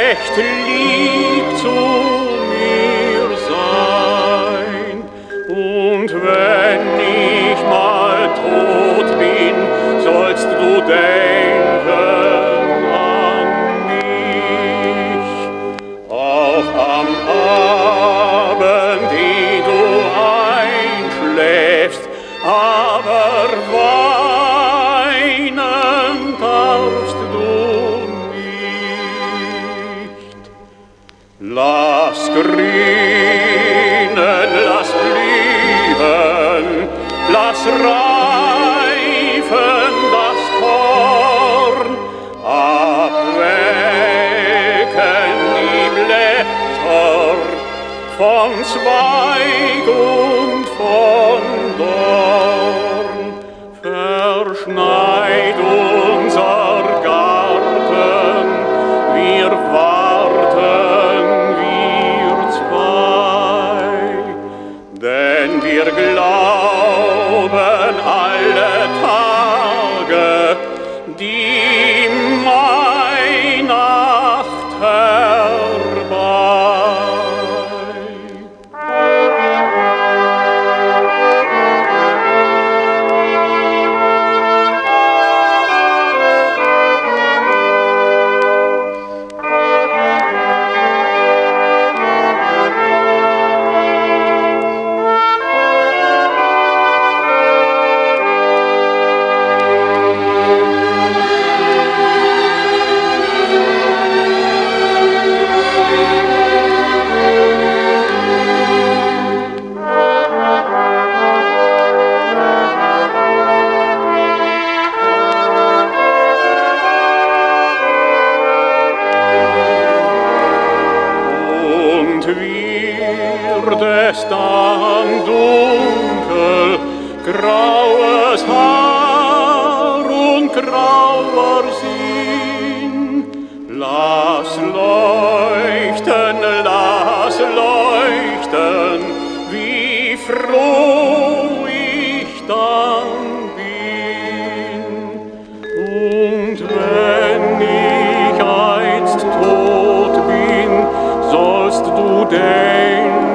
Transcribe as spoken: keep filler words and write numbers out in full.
recht lieb zu mir sein. Und wenn ich mal tot bin, sollst du denken an mich. Auch am Abend, ehe du einschläfst, aber weinen darfst du nicht. Lass grünen, lass blühen, lass reifen das Korn, abwecken die Blätter von Zweig und von Dorn. Verschneit unser Garten, wir warten, wir zwei, denn wir glauben alle Tage, die Mainacht herbei. Wird es dann dunkel, graues Haar und grauer Sinn. Lass leuchten, lass leuchten, wie froh ich dann bin. Und wenn ich einst tot bin, sollst du denken